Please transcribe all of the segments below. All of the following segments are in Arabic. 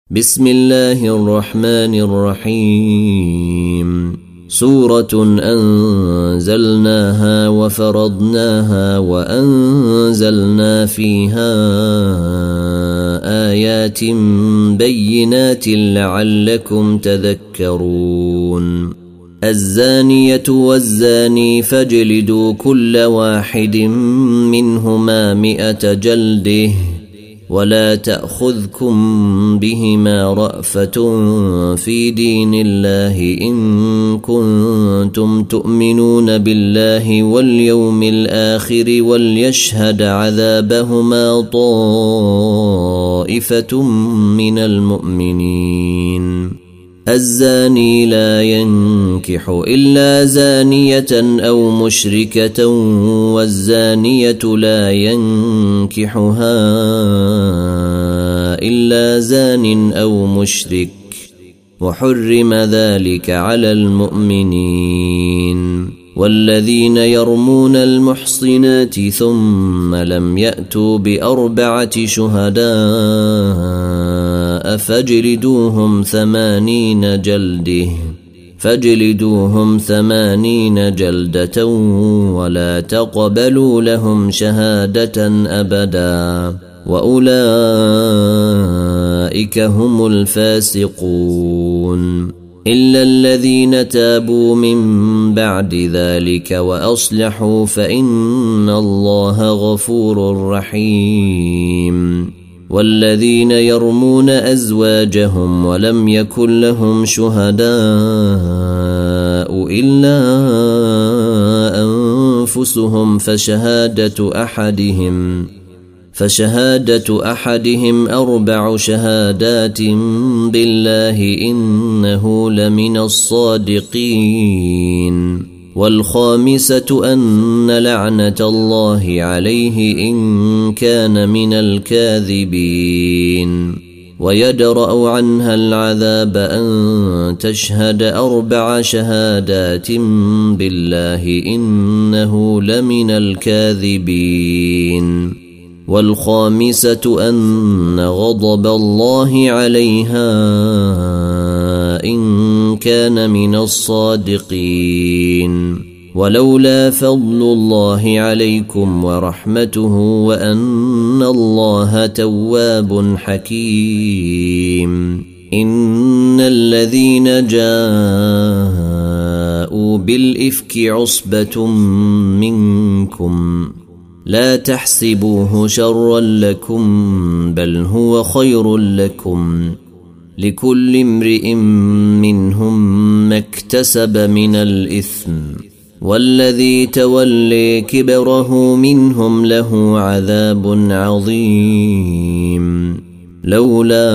بسم الله الرحمن الرحيم. سورة أنزلناها وفرضناها وأنزلنا فيها آيات بينات لعلكم تذكرون. الزانية والزاني فاجلدوا كل واحد منهما 100 جلده ولا تأخذكم بهما رأفة في دين الله إن كنتم تؤمنون بالله واليوم الآخر وليشهد عذابهما طائفة من المؤمنين. الزاني لا ينكح إلا زانية أو مشركة والزانية لا ينكحها إلا زان أو مشرك وحرم ذلك على المؤمنين. والذين يرمون المحصنات ثم لم يأتوا ب4 شهداء فاجلدوهم 80 جلدة ولا تقبلوا لهم شهادة أبدا وأولئك هم الفاسقون إلا الذين تابوا من بعد ذلك وأصلحوا فإن الله غفور رحيم. والذين يرمون أزواجهم ولم يكن لهم شهداء إلا أنفسهم فشهادة أحدهم 4 شهادات بالله إنه لمن الصادقين. والخامسة أن لعنة الله عليه إن كان من الكاذبين. ويدرأ عنها العذاب أن تشهد 4 شهادات بالله إنه لمن الكاذبين. والخامسة أن غضب الله عليها إن كان من الصادقين. ولولا فضل الله عليكم ورحمته وأن الله تواب حكيم. إن الذين جاءوا بالإفك عصبة منكم لا تحسبوه شرا لكم بل هو خير لكم لكل امرئ منهم ما اكتسب من الإثم والذي تولي كبره منهم له عذاب عظيم. لولا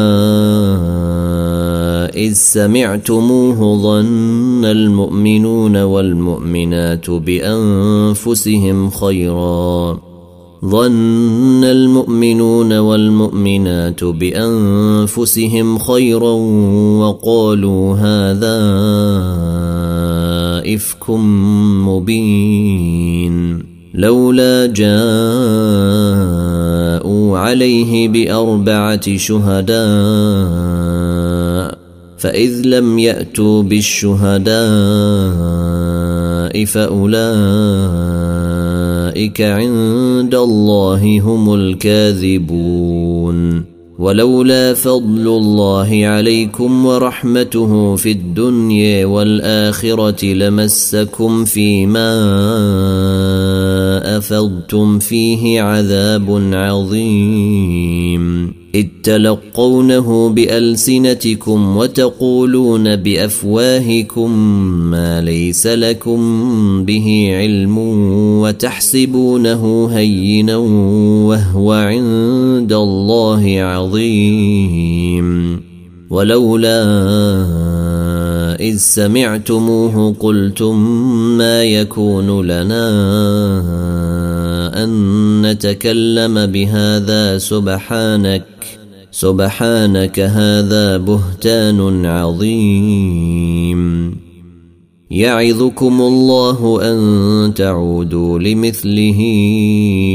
إذ سمعتموه ظن المؤمنون والمؤمنات بأنفسهم خيرا وقالوا هذا إفك مبين. لولا جاءوا عليه ب4 شهداء فإذ لم يأتوا بالشهداء فأولئك عند الله هم الكاذبون. ولولا فضل الله عليكم ورحمته في الدنيا والآخرة لمسكم فيما أفضتم فيه عذاب عظيم. إذ تلقونه بألسنتكم وتقولون بأفواهكم ما ليس لكم به علم وتحسبونه هينا وهو عند الله عظيم. ولولا إذ سمعتموه قلتم ما يكون لنا أن نتكلم بهذا سبحانك هذا بهتان عظيم. يعظكم الله أن تعودوا لمثله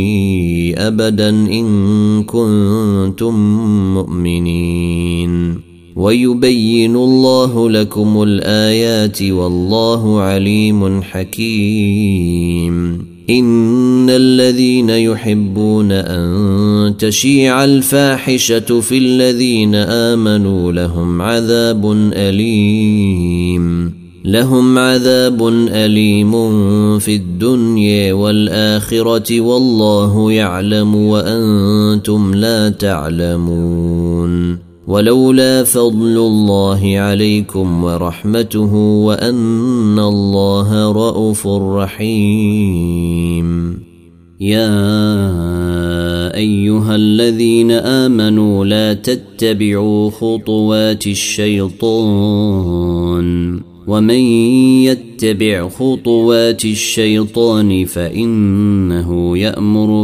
أبدا إن كنتم مؤمنين. ويبين الله لكم الآيات والله عليم حكيم. إن الذين يحبون أن تشيع الفاحشة في الذين آمنوا لهم عذاب أليم في الدنيا والآخرة والله يعلم وأنتم لا تعلمون. ولولا فضل الله عليكم ورحمته وأن الله رءوف رحيم. يا أيها الذين آمنوا لا تتبعوا خطوات الشيطان ومن يتبع خطوات الشيطان فإنه يأمر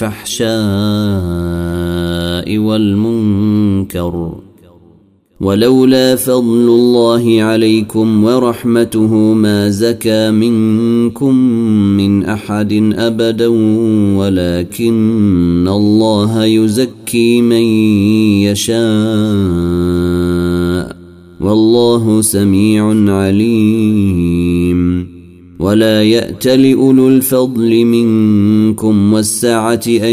بالفحشاء والمنكر. ولولا فضل الله عليكم ورحمته ما زكى منكم من أحد أبدا ولكن الله يزكي من يشاء والله سميع عليم. ولا يأتل أولو الفضل منكم والسعة أن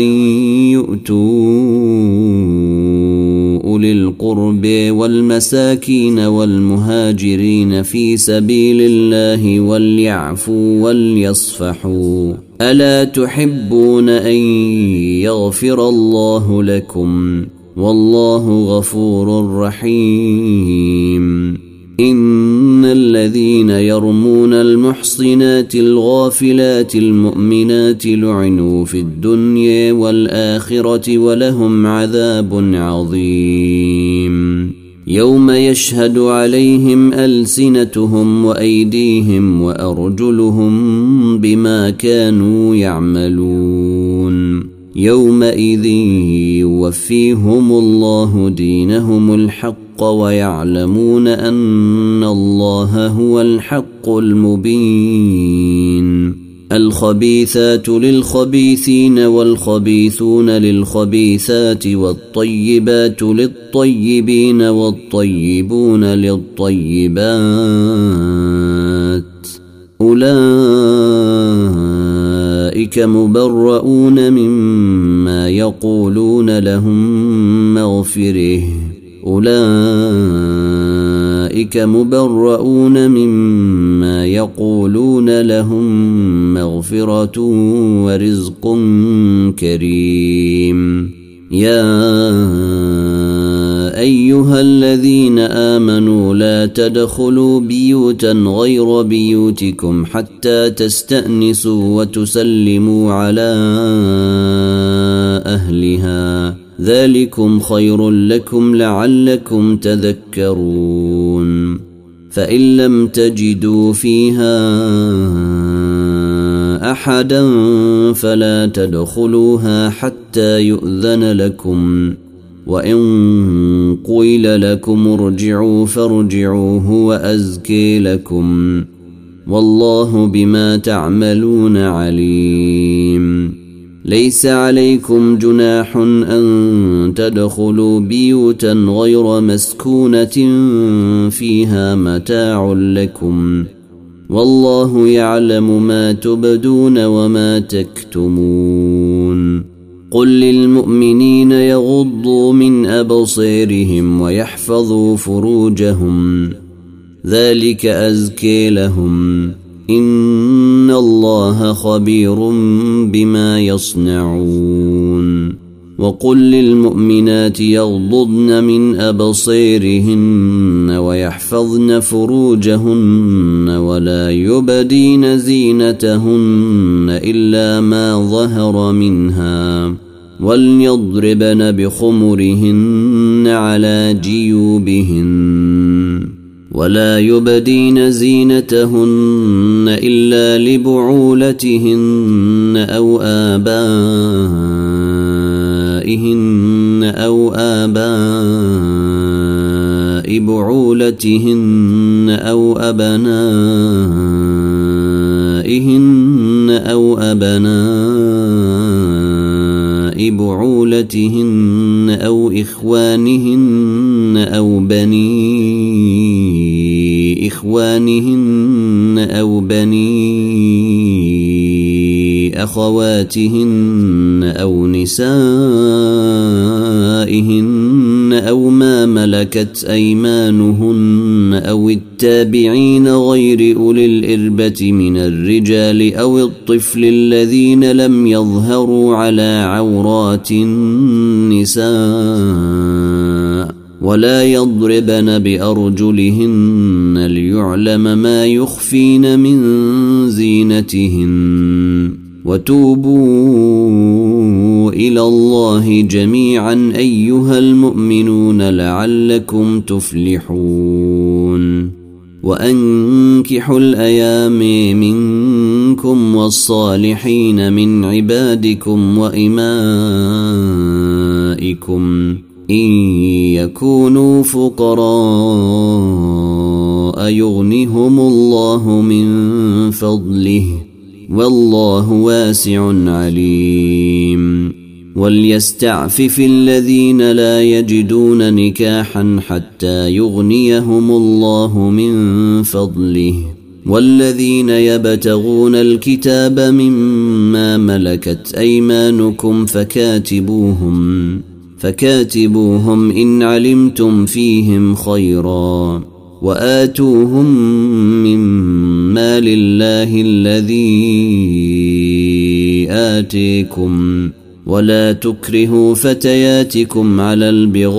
يؤتوا أولي القرب والمساكين والمهاجرين في سبيل الله وليعفوا وليصفحوا. ألا تحبون أن يغفر الله لكم والله غفور رحيم. إن الذين يرمون المحصنات الغافلات المؤمنات لعنوا في الدنيا والآخرة ولهم عذاب عظيم. يوم يشهد عليهم ألسنتهم وأيديهم وأرجلهم بما كانوا يعملون. يومئذ يوفيهم الله دينهم الحق ويعلمون أن الله هو الحق المبين. الخبيثات للخبيثين والخبيثون للخبيثات والطيبات للطيبين والطيبون للطيبات. أولئك مبرؤون مما يقولون لهم مغفرة. أولئك مبرؤون مما يقولون لهم مغفرة ورزق كريم. يا أيها الذين آمنوا لا تدخلوا بيوتا غير بيوتكم حتى تستأنسوا وتسلموا على أهلها ذلكم خير لكم لعلكم تذكرون. فإن لم تجدوا فيها أحدا فلا تدخلوها حتى يؤذن لكم وإن قيل لكم ارجعوا فارجعوا هو أزكي لكم والله بما تعملون عليم. ليس عليكم جناح أن تدخلوا بيوتا غير مسكونة فيها متاع لكم والله يعلم ما تبدون وما تكتمون. قل للمؤمنين يغضوا من أبصارهم ويحفظوا فروجهم ذلك أزكي لهم إن الله خبير بما يصنعون. وقل للمؤمنات يغضضن من أبصارهن ويحفظن فروجهن ولا يبدين زينتهن إلا ما ظهر منها وليضربن بخمرهن على جيوبهن ولا يبدين زينتهن إلا لبعولتهن أو آبائهن أو بعولتهن أو أبناء بعولتهن أو إخوانهن أو بني إخوانهن أو بني أخواتهن أو نسائهن أو ما ملكت أيمانهن أو التابعين غير أولي الإربة من الرجال أو الطفل الذين لم يظهروا على عورات النساء ولا يضربن بأرجلهن ليعلم ما يخفين من زينتهن وتوبوا إلى الله جميعا أيها المؤمنون لعلكم تفلحون وأنكحوا الأيام منكم والصالحين من عبادكم وإمائكم إن يكونوا فقراء يغنهم الله من فضله والله واسع عليم وليستعفف الذين لا يجدون نكاحا حتى يغنيهم الله من فضله والذين يبتغون الكتاب مما ملكت أيمانكم فكاتبوهم إن علمتم فيهم خيرا وآتوهم من مال الله الذي آتيكم ولا تكرهوا فتياتكم على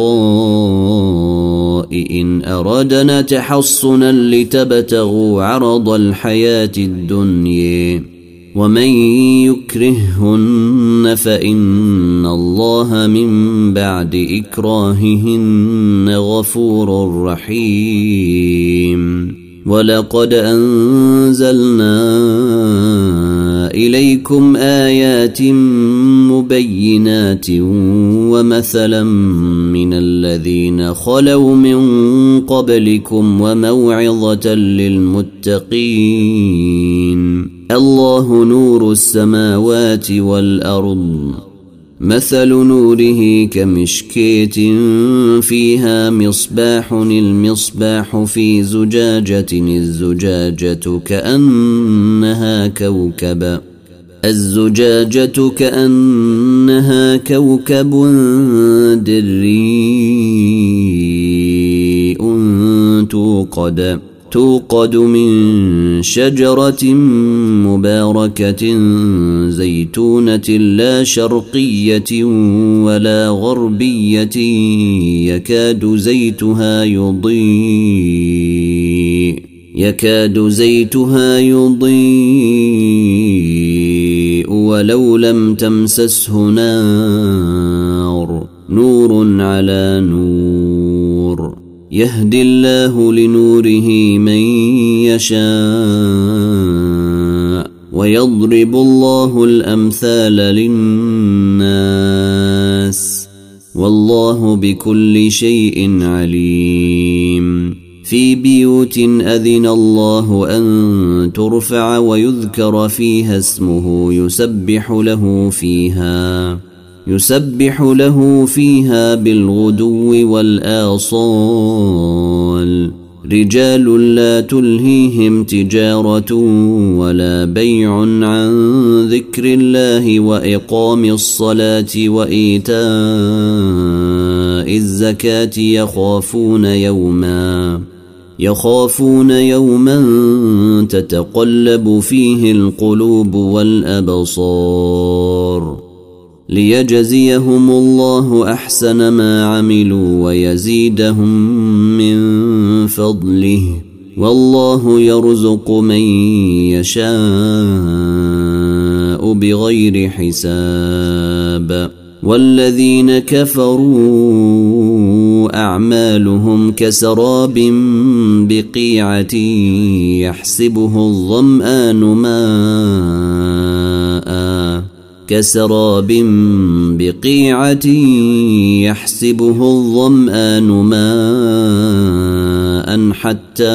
البغاء إن أردنا تحصنا لتبتغوا عرض الحياة الدنيا ومن يكرههن فإن الله من بعد إكراههن غفور رحيم ولقد أنزلنا إليكم آيات مبينات ومثلا من الذين خلوا من قبلكم وموعظة للمتقين الله نور السماوات والأرض مثل نوره كمشكاة فيها مصباح المصباح في زجاجة الزجاجة كأنها كوكب دري توقد من شجرة مباركة زيتونة لا شرقية ولا غربية يكاد زيتها يضيء ولو لم تمسسه نور على نور يهدي الله لنوره من يشاء ويضرب الله الأمثال للناس والله بكل شيء عليم في بيوت أذن الله أن ترفع ويذكر فيها اسمه يسبح له فيها بالغدو والآصال رجال لا تلهيهم تجارة ولا بيع عن ذكر الله وإقام الصلاة وإيتاء الزكاة يخافون يوما تتقلب فيه القلوب والأبصار ليجزيهم الله أحسن ما عملوا ويزيدهم من فضله والله يرزق من يشاء بغير حساب والذين كفروا أعمالهم كسراب بقيعة يحسبه الظمآن ماء حتى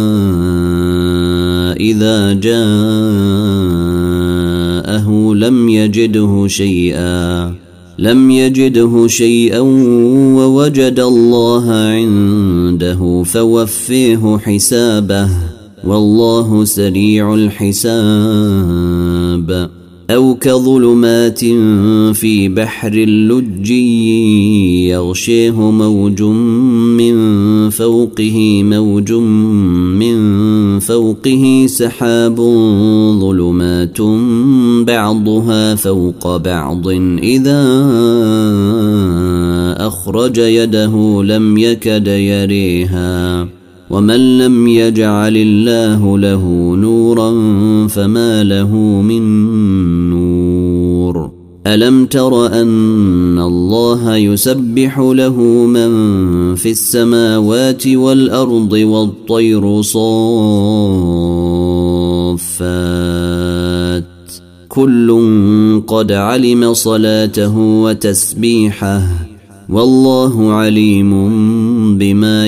إذا جاءه لم يجده شيئا لم يجده شيئا ووجد الله عنده فوفيه حسابه والله سريع الحساب. أو كظلمات في بحر اللجي يغشيه موج من فوقه سحاب ظلمات بعضها فوق بعض إذا أخرج يده لم يكد يريها ومن لم يجعل الله له نورا فما له من نور. ألم تر أن الله يسبح له من في السماوات والأرض والطير صافات كل قد علم صلاته وتسبيحه والله عليم بما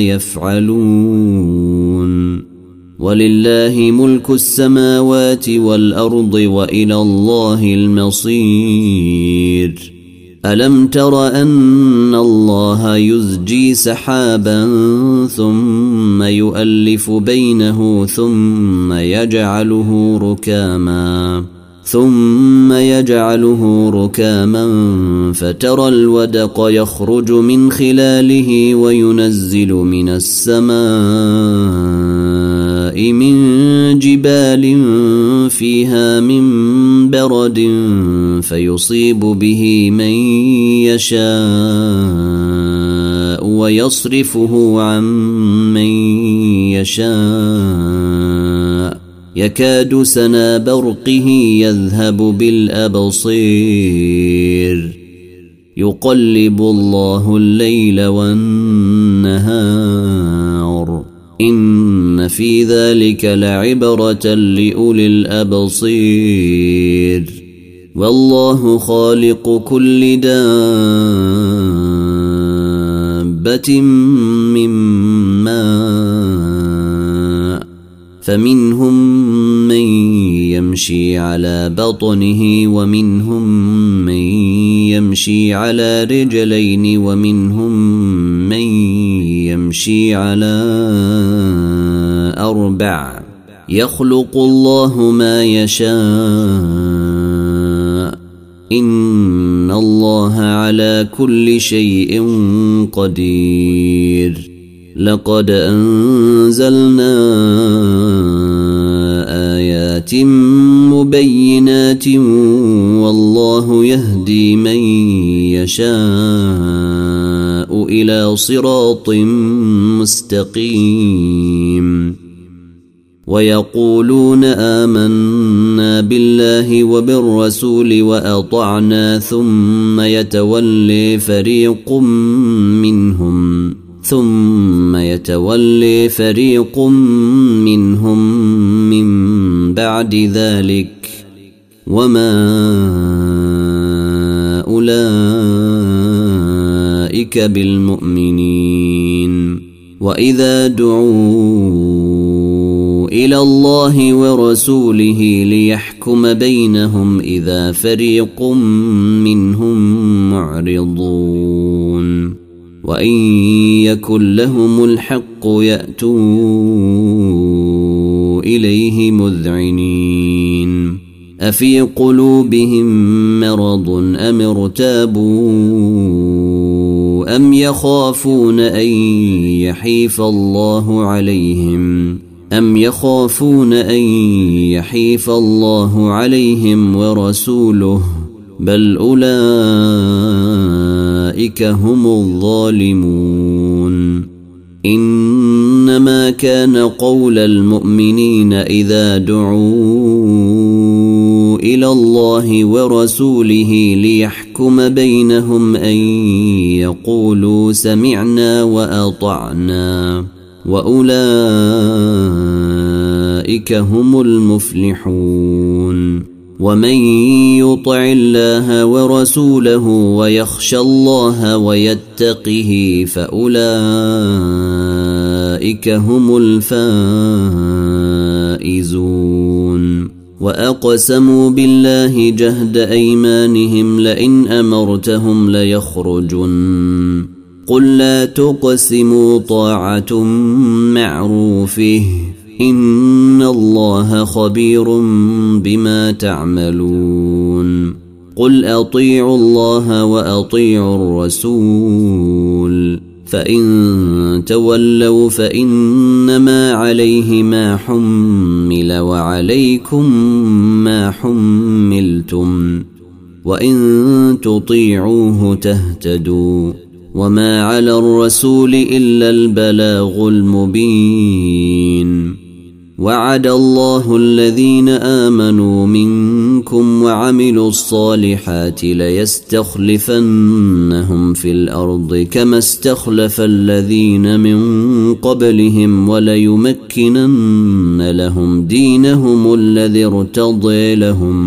يفعلون. ولله ملك السماوات والأرض وإلى الله المصير. ألم تر أن الله يزجي سحابا ثم يؤلف بينه ثم يجعله ركاما فترى الودق يخرج من خلاله وينزل من السماء من جبال فيها من برد فيصيب به من يشاء ويصرفه عن من يشاء يكاد سنا برقه يذهب بالأبصير. يقلب الله الليل والنهار إن في ذلك لعبرة لأولي الأبصير. والله خالق كل دابة من ماء فمنهم من يمشي على بطنه ومنهم من يمشي على رجلين ومنهم من يمشي على 4 يخلق الله ما يشاء إن الله على كل شيء قدير. لقد أنزلنا آيات مبينات والله يهدي من يشاء إلى صراط مستقيم. ويقولون آمنا بالله وبالرسول وأطعنا ثم يتولي فريق منهم من بعد ذلك وما أولئك بالمؤمنين. وإذا دعوا إلى الله ورسوله ليحكم بينهم إذا فريق منهم معرضون. وإن يكن لهم الحق يأتوا إليه مذعنين. أفي قلوبهم مرض أم ارتابوا أم يخافون أن يحيف الله عليهم ورسوله بل أولئك هم الظالمون. إنما كان قول المؤمنين إذا دعوا إلى الله ورسوله ليحكم بينهم أن يقولوا سمعنا وأطعنا وأولئك هم المفلحون. ومن يطع الله ورسوله ويخشى الله ويتقه فأولئك هم الفائزون. وأقسموا بالله جهد أيمانهم لئن أمرتهم ليخرجن قل لا تقسموا طاعة معروفه إن الله خبير بما تعملون قل أطيعوا الله وأطيعوا الرسول فإن تولوا فإنما عليه ما حمل وعليكم ما حملتم وإن تطيعوه تهتدوا وما على الرسول إلا البلاغ المبين وعد الله الذين آمنوا منكم وعملوا الصالحات ليستخلفنهم في الأرض كما استخلف الذين من قبلهم وليمكنن لهم دينهم الذي ارتضي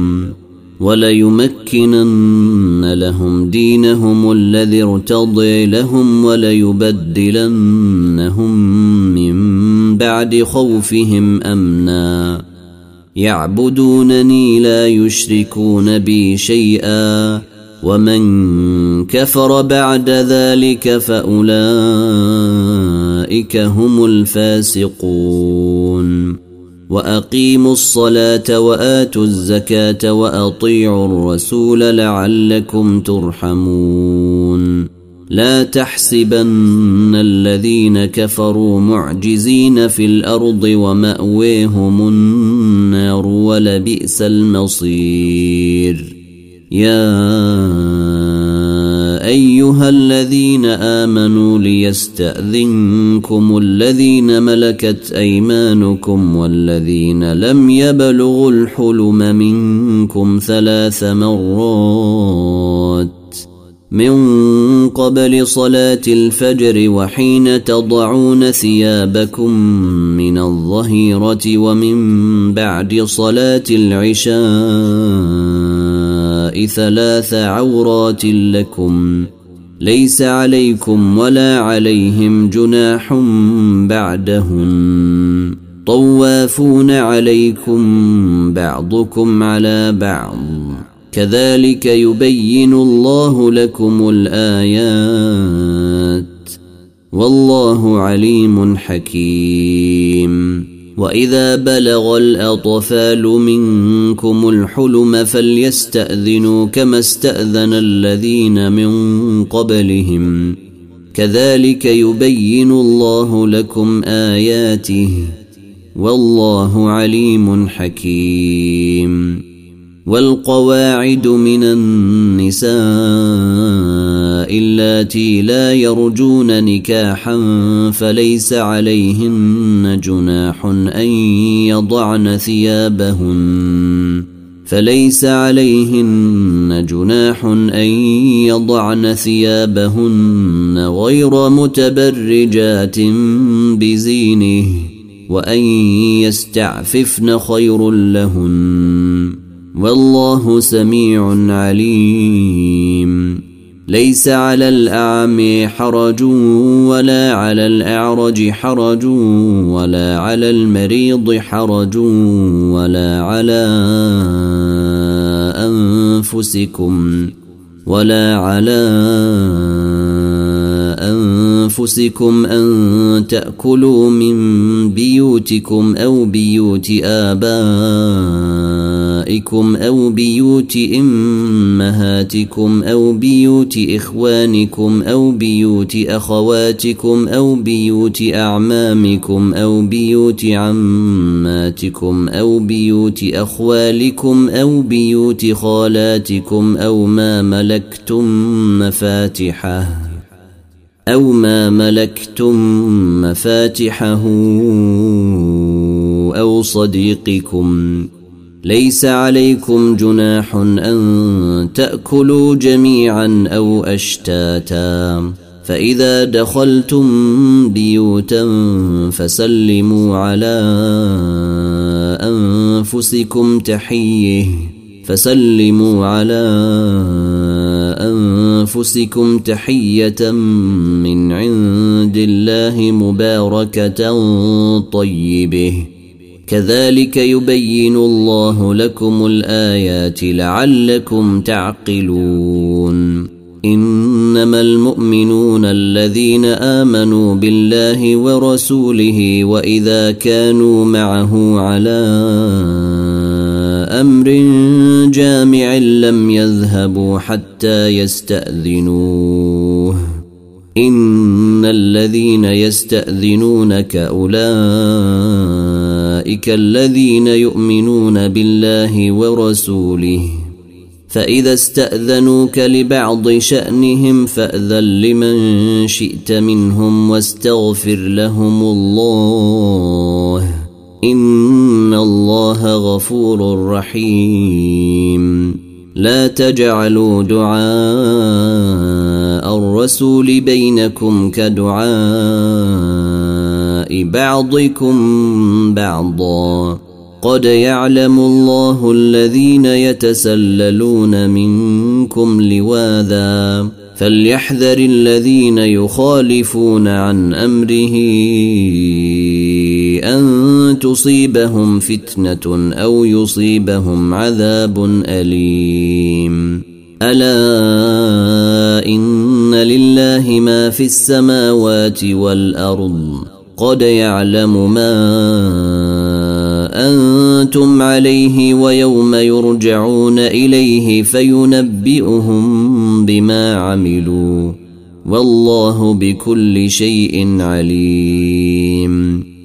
لهم وليبدلنهم من بعد خوفهم أمنا يعبدونني لا يشركون بي شيئا ومن كفر بعد ذلك فأولئك هم الفاسقون وأقيموا الصلاة وآتوا الزكاة وأطيعوا الرسول لعلكم ترحمون لا تحسبن الذين كفروا معجزين في الأرض ومأويهم النار ولبئس المصير يا أيها الذين آمنوا ليستأذنكم الذين ملكت أيمانكم والذين لم يبلغوا الحلم منكم 3 مرات من قبل صلاة الفجر وحين تضعون ثيابكم من الظهيرة ومن بعد صلاة العشاء 3 عورات لكم ليس عليكم ولا عليهم جناح بعدهن طوافون عليكم بعضكم على بعض كذلك يبين الله لكم الآيات والله عليم حكيم وإذا بلغ الأطفال منكم الحلم فليستأذنوا كما استأذن الذين من قبلهم كذلك يبين الله لكم آياته والله عليم حكيم والقواعد من النساء اللاتي لا يرجون نكاحا فليس عليهن جناح أن يضعن ثيابهن غير متبرجات بزينه وأن يستعففن خير لهن والله سميع عليم ليس على الأعمى حرج ولا على الأعرج حرج ولا على المريض حرج ولا على أنفسكم أن تأكلوا من بيوتكم أو بيوت آبائكم أو بيوت أمهاتكم أو بيوت إخوانكم أو بيوت أخواتكم أو بيوت أعمامكم أو بيوت عماتكم أو بيوت أخوالكم أو بيوت خالاتكم أو ما ملكتم مفاتحه أو صديقكم ليس عليكم جناح أن تأكلوا جميعا أو أشتاتا فإذا دخلتم بيوتا فسلموا على أنفسكم تحية من عند الله مباركة طيبة كذلك يبين الله لكم الآيات لعلكم تعقلون إنما المؤمنون الذين آمنوا بالله ورسوله وإذا كانوا معه على أمر جامع لم يذهبوا حتى يستأذنوه إن الذين يستأذنونك أولئك الذين يؤمنون بالله ورسوله فإذا استأذنوك لبعض شأنهم فأذن لمن شئت منهم واستغفر لهم الله إن الله غفور رحيم لا تجعلوا دعاء الرسول بينكم كدعاء بعضكم بعضا قد يعلم الله الذين يتسللون منكم لواذا فليحذر الذين يخالفون عن أمره أن تصيبهم فتنة أو يصيبهم عذاب أليم ألا إن لله ما في السماوات والأرض قد يعلم ما أنتم عليه ويوم يرجعون إليه فينبئهم بما عملوا والله بكل شيء عليم